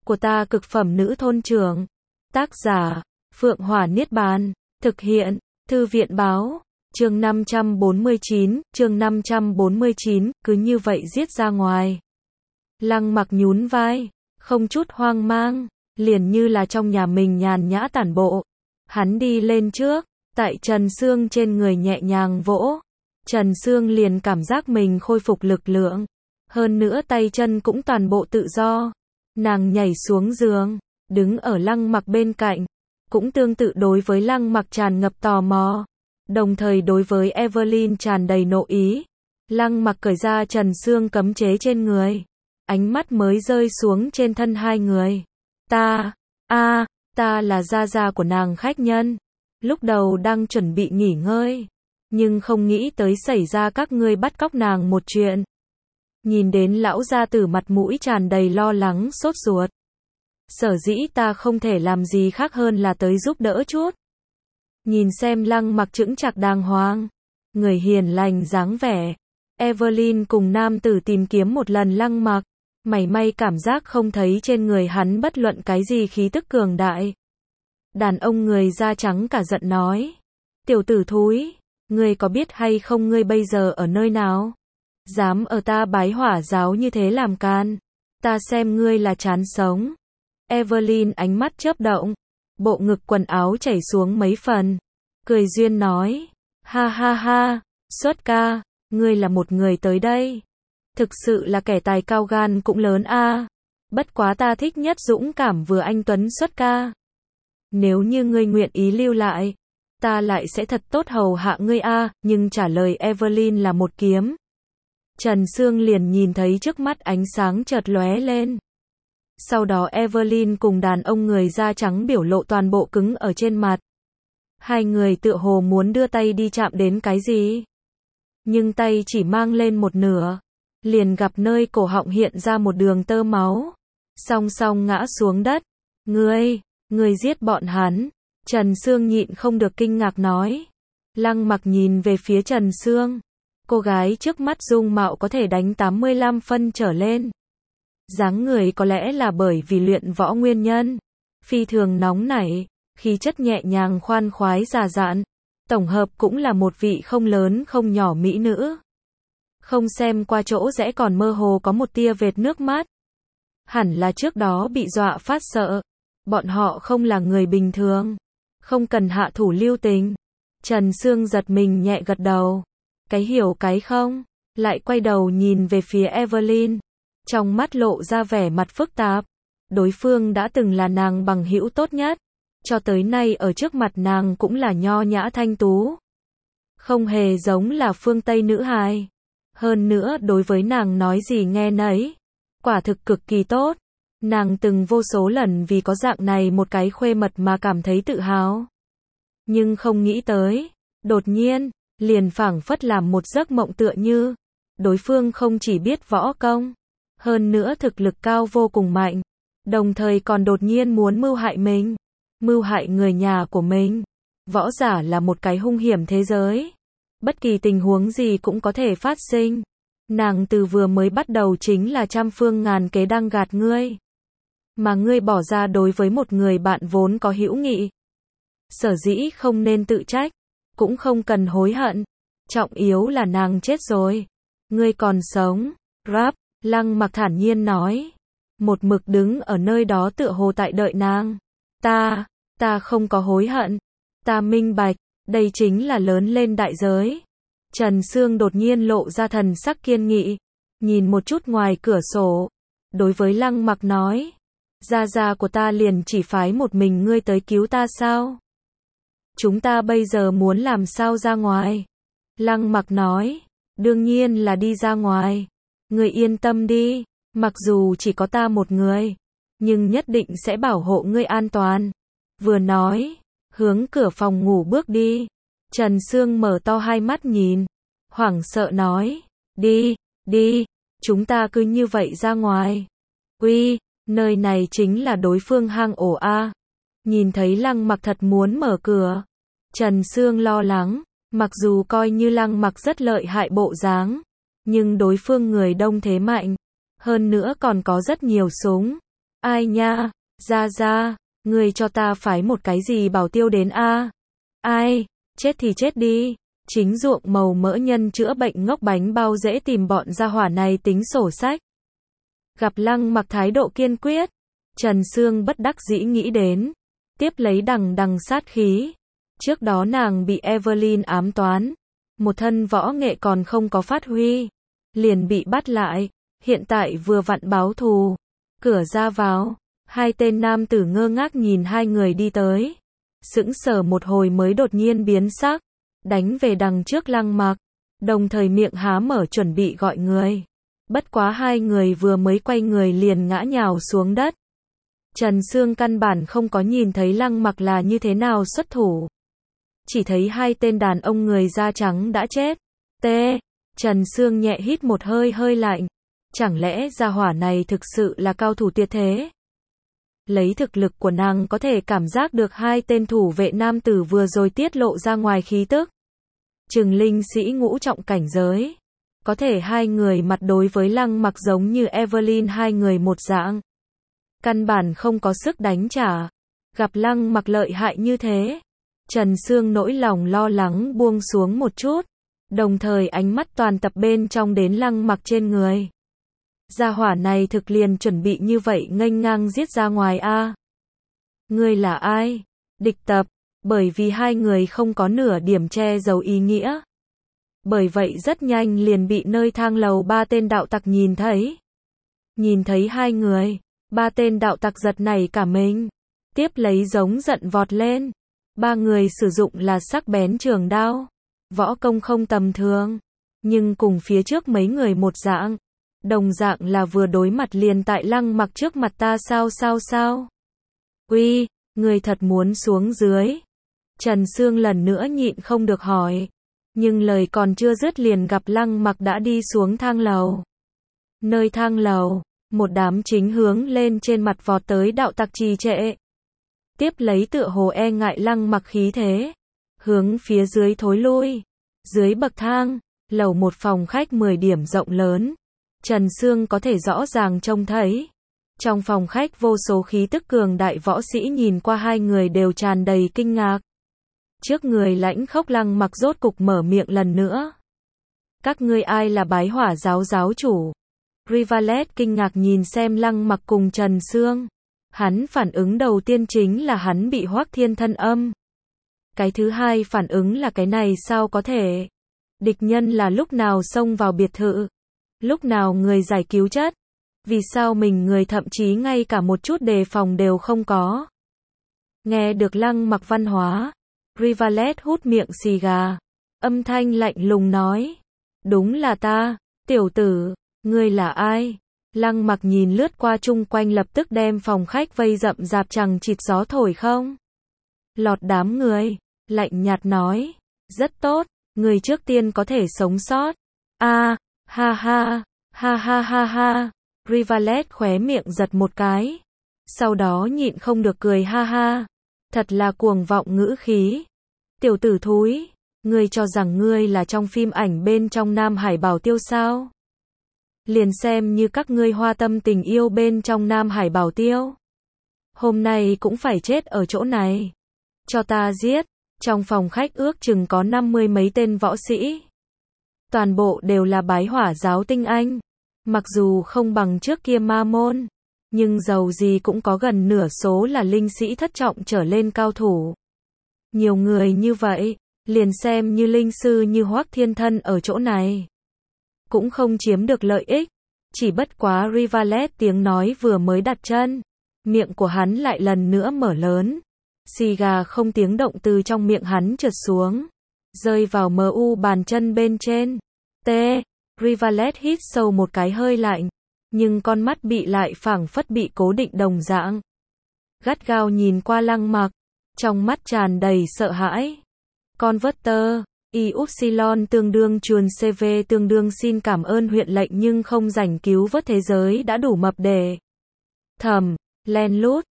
của ta cực phẩm nữ thôn trưởng. Tác giả, Phượng Hỏa Niết Bàn. Thực hiện, Thư viện báo. Chương 549, cứ như vậy giết ra ngoài. Lăng Mặc nhún vai, không chút hoang mang, liền như là trong nhà mình nhàn nhã tản bộ. Hắn đi lên trước, tại Trần Sương trên người nhẹ nhàng vỗ. Trần Sương liền cảm giác mình khôi phục lực lượng. Hơn nữa tay chân cũng toàn bộ tự do. Nàng nhảy xuống giường, đứng ở Lăng Mặc bên cạnh. Cũng tương tự đối với Lăng Mặc tràn ngập tò mò. Đồng thời đối với Evelyn tràn đầy nộ ý. Lăng Mặc cởi ra Trần Sương cấm chế trên người. Ánh mắt mới rơi xuống trên thân hai người. Ta là gia gia của nàng khách nhân. Lúc đầu đang chuẩn bị nghỉ ngơi. Nhưng không nghĩ tới xảy ra các ngươi bắt cóc nàng một chuyện. Nhìn đến lão gia tử mặt mũi tràn đầy lo lắng sốt ruột. Sở dĩ ta không thể làm gì khác hơn là tới giúp đỡ chút. Nhìn xem Lăng Mặc chững chạc đàng hoàng, người hiền lành dáng vẻ. Evelyn cùng nam tử tìm kiếm một lần Lăng Mặc, mảy may cảm giác không thấy trên người hắn bất luận cái gì khí tức cường đại. Đàn ông người da trắng cả giận nói, tiểu tử thúi, ngươi có biết hay không ngươi bây giờ ở nơi nào? Dám ở ta Bái Hỏa giáo như thế làm can, ta xem ngươi là chán sống. Evelyn ánh mắt chớp động, bộ ngực quần áo chảy xuống mấy phần, cười duyên nói, ha ha ha, Xuất ca, ngươi là một người tới đây. Thực sự là kẻ tài cao gan cũng lớn a. Bất quá ta thích nhất dũng cảm vừa anh tuấn Xuất ca. Nếu như ngươi nguyện ý lưu lại, ta lại sẽ thật tốt hầu hạ ngươi a. Nhưng trả lời Evelyn là một kiếm. Trần Sương liền nhìn thấy trước mắt ánh sáng chợt lóe lên. Sau đó Evelyn cùng đàn ông người da trắng biểu lộ toàn bộ cứng ở trên mặt. Hai người tựa hồ muốn đưa tay đi chạm đến cái gì. Nhưng tay chỉ mang lên một nửa. Liền gặp nơi cổ họng hiện ra một đường tơ máu. Song song ngã xuống đất. Ngươi giết bọn hắn. Trần Sương nhịn không được kinh ngạc nói. Lăng Mặc nhìn về phía Trần Sương. Cô gái trước mắt dung mạo có thể đánh 85 phân trở lên. Dáng người có lẽ là bởi vì luyện võ nguyên nhân. Phi thường nóng nảy, khí chất nhẹ nhàng khoan khoái già dặn. Tổng hợp cũng là một vị không lớn không nhỏ mỹ nữ. Không xem qua chỗ rẽ còn mơ hồ có một tia vệt nước mắt. Hẳn là trước đó bị dọa phát sợ. Bọn họ không là người bình thường. Không cần hạ thủ lưu tình. Trần Sương giật mình nhẹ gật đầu. Cái hiểu cái không. Lại quay đầu nhìn về phía Evelyn. Trong mắt lộ ra vẻ mặt phức tạp. Đối phương đã từng là nàng bằng hữu tốt nhất. Cho tới nay ở trước mặt nàng cũng là nho nhã thanh tú. Không hề giống là phương Tây nữ hài. Hơn nữa đối với nàng nói gì nghe nấy. Quả thực cực kỳ tốt. Nàng từng vô số lần vì có dạng này một cái khuê mật mà cảm thấy tự hào. Nhưng không nghĩ tới. Đột nhiên, liền phảng phất làm một giấc mộng tựa như. Đối phương không chỉ biết võ công. Hơn nữa thực lực cao vô cùng mạnh. Đồng thời còn đột nhiên muốn mưu hại mình. Mưu hại người nhà của mình. Võ giả là một cái hung hiểm thế giới. Bất kỳ tình huống gì cũng có thể phát sinh. Nàng từ vừa mới bắt đầu chính là trăm phương ngàn kế đang gạt ngươi. Mà ngươi bỏ ra đối với một người bạn vốn có hữu nghị. Sở dĩ không nên tự trách. Cũng không cần hối hận. Trọng yếu là nàng chết rồi. Ngươi còn sống. Rap, Lăng Mặc thản nhiên nói. Một mực đứng ở nơi đó tựa hồ tại đợi nàng. Ta không có hối hận. Ta minh bạch, đây chính là lớn lên đại giới. Trần Sương đột nhiên lộ ra thần sắc kiên nghị. Nhìn một chút ngoài cửa sổ. Đối với Lăng Mặc nói. Gia gia của ta liền chỉ phái một mình ngươi tới cứu ta sao? Chúng ta bây giờ muốn làm sao ra ngoài? Lăng Mặc nói. Đương nhiên là đi ra ngoài. Ngươi yên tâm đi. Mặc dù chỉ có ta một người. Nhưng nhất định sẽ bảo hộ ngươi an toàn. Vừa nói. Hướng cửa phòng ngủ bước đi. Trần Sương mở to hai mắt nhìn. Hoảng sợ nói. Đi. Chúng ta cứ như vậy ra ngoài. Uy, nơi này chính là đối phương hang ổ a. Nhìn thấy Lăng Mặc thật muốn mở cửa. Trần Sương lo lắng. Mặc dù coi như Lăng Mặc rất lợi hại bộ dáng. Nhưng đối phương người đông thế mạnh. Hơn nữa còn có rất nhiều súng. Ai nha, ra, người cho ta phái một cái gì bảo tiêu đến a? Ai, chết thì chết đi. Chính ruộng màu mỡ nhân chữa bệnh ngốc bánh bao dễ tìm bọn gia hỏa này tính sổ sách. Gặp Lăng Mặc thái độ kiên quyết, Trần Sương bất đắc dĩ nghĩ đến, tiếp lấy đằng sát khí. Trước đó nàng bị Evelyn ám toán, một thân võ nghệ còn không có phát huy, liền bị bắt lại, hiện tại vừa vặn báo thù. Cửa ra vào, hai tên nam tử ngơ ngác nhìn hai người đi tới, sững sờ một hồi mới đột nhiên biến sắc, đánh về đằng trước Lăng Mặc, đồng thời miệng há mở chuẩn bị gọi người. Bất quá hai người vừa mới quay người liền ngã nhào xuống đất. Trần Sương căn bản không có nhìn thấy Lăng Mặc là như thế nào xuất thủ, chỉ thấy hai tên đàn ông người da trắng đã chết. Trần Sương nhẹ hít một hơi lạnh, chẳng lẽ gia hỏa này thực sự là cao thủ tuyệt thế? Lấy thực lực của nàng có thể cảm giác được hai tên thủ vệ nam tử vừa rồi tiết lộ ra ngoài khí tức, chừng linh sĩ ngũ trọng cảnh giới. Có thể hai người mặt đối với Lăng Mặc giống như Evelyn hai người một dạng, căn bản không có sức đánh trả. Gặp Lăng Mặc lợi hại như thế, Trần Sương nỗi lòng lo lắng buông xuống một chút, đồng thời ánh mắt toàn tập bên trong đến Lăng Mặc trên người. Gia hỏa này thực liền chuẩn bị như vậy nghênh ngang giết ra ngoài a? Ngươi là ai? Địch tập. Bởi vì hai người không có nửa điểm che giấu ý nghĩa, bởi vậy rất nhanh liền bị nơi thang lầu ba tên đạo tặc nhìn thấy. Nhìn thấy hai người, ba tên đạo tặc giật nảy cả mình, tiếp lấy giống giận vọt lên. Ba người sử dụng là sắc bén trường đao, võ công không tầm thường, nhưng cùng phía trước mấy người một dạng, đồng dạng là vừa đối mặt liền tại Lăng Mặc trước mặt ta sao? Uy, người thật muốn xuống dưới? Trần Sương lần nữa nhịn không được hỏi, nhưng lời còn chưa dứt liền gặp Lăng Mặc đã đi xuống thang lầu. Nơi thang lầu, một đám chính hướng lên trên mặt vọt tới đạo tặc trì trệ. Tiếp lấy tựa hồ e ngại Lăng Mặc khí thế, hướng phía dưới thối lui. Dưới bậc thang, lầu một phòng khách 10 điểm rộng lớn, Trần Sương có thể rõ ràng trông thấy. Trong phòng khách vô số khí tức cường đại võ sĩ nhìn qua hai người đều tràn đầy kinh ngạc. Trước người lãnh khốc Lăng Mặc rốt cục mở miệng lần nữa. Các ngươi ai là Bái Hỏa giáo giáo chủ? Rivalet kinh ngạc nhìn xem Lăng Mặc cùng Trần Sương. Hắn phản ứng đầu tiên chính là hắn bị Hoắc Thiên thân âm. Cái thứ hai phản ứng là cái này sao có thể? Địch nhân là lúc nào xông vào biệt thự? Lúc nào người giải cứu chất? Vì sao mình người thậm chí ngay cả một chút đề phòng đều không có? Nghe được Lăng Mặc văn hóa, Rivalet hút miệng xì gà, âm thanh lạnh lùng nói. Đúng là ta, tiểu tử, ngươi là ai? Lăng Mặc nhìn lướt qua chung quanh lập tức đem phòng khách vây rậm rạp chẳng chịt gió thổi không lọt đám người, lạnh nhạt nói. Rất tốt, người trước tiên có thể sống sót. Ha. Rivalet khóe miệng giật một cái, sau đó nhịn không được cười ha ha. Thật là cuồng vọng ngữ khí. Tiểu tử thúi, ngươi cho rằng ngươi là trong phim ảnh bên trong Nam Hải Bảo Tiêu sao? Liền xem như các ngươi hoa tâm tình yêu bên trong Nam Hải Bảo Tiêu, hôm nay cũng phải chết ở chỗ này. Cho ta giết. Trong phòng khách ước chừng có 50 mấy tên võ sĩ. Toàn bộ đều là Bái Hỏa giáo tinh anh. Mặc dù không bằng trước kia ma môn, nhưng dầu gì cũng có gần nửa số là linh sĩ thất trọng trở lên cao thủ. Nhiều người như vậy, liền xem như linh sư như Hoắc Thiên thân ở chỗ này, cũng không chiếm được lợi ích. Chỉ bất quá Rivalet tiếng nói vừa mới đặt chân, miệng của hắn lại lần nữa mở lớn. Xì gà không tiếng động từ trong miệng hắn trượt xuống, rơi vào MU bàn chân bên trên. Rivalet hít sâu một cái hơi lạnh, nhưng con mắt bị lại phảng phất bị cố định đồng dạng. Gắt gao nhìn qua Lăng Mặc, trong mắt tràn đầy sợ hãi. Converter, Y-Upsilon tương đương chuồn CV tương đương xin cảm ơn huyện lệnh nhưng không rảnh cứu vớt thế giới đã đủ mập để. Thầm, len lút,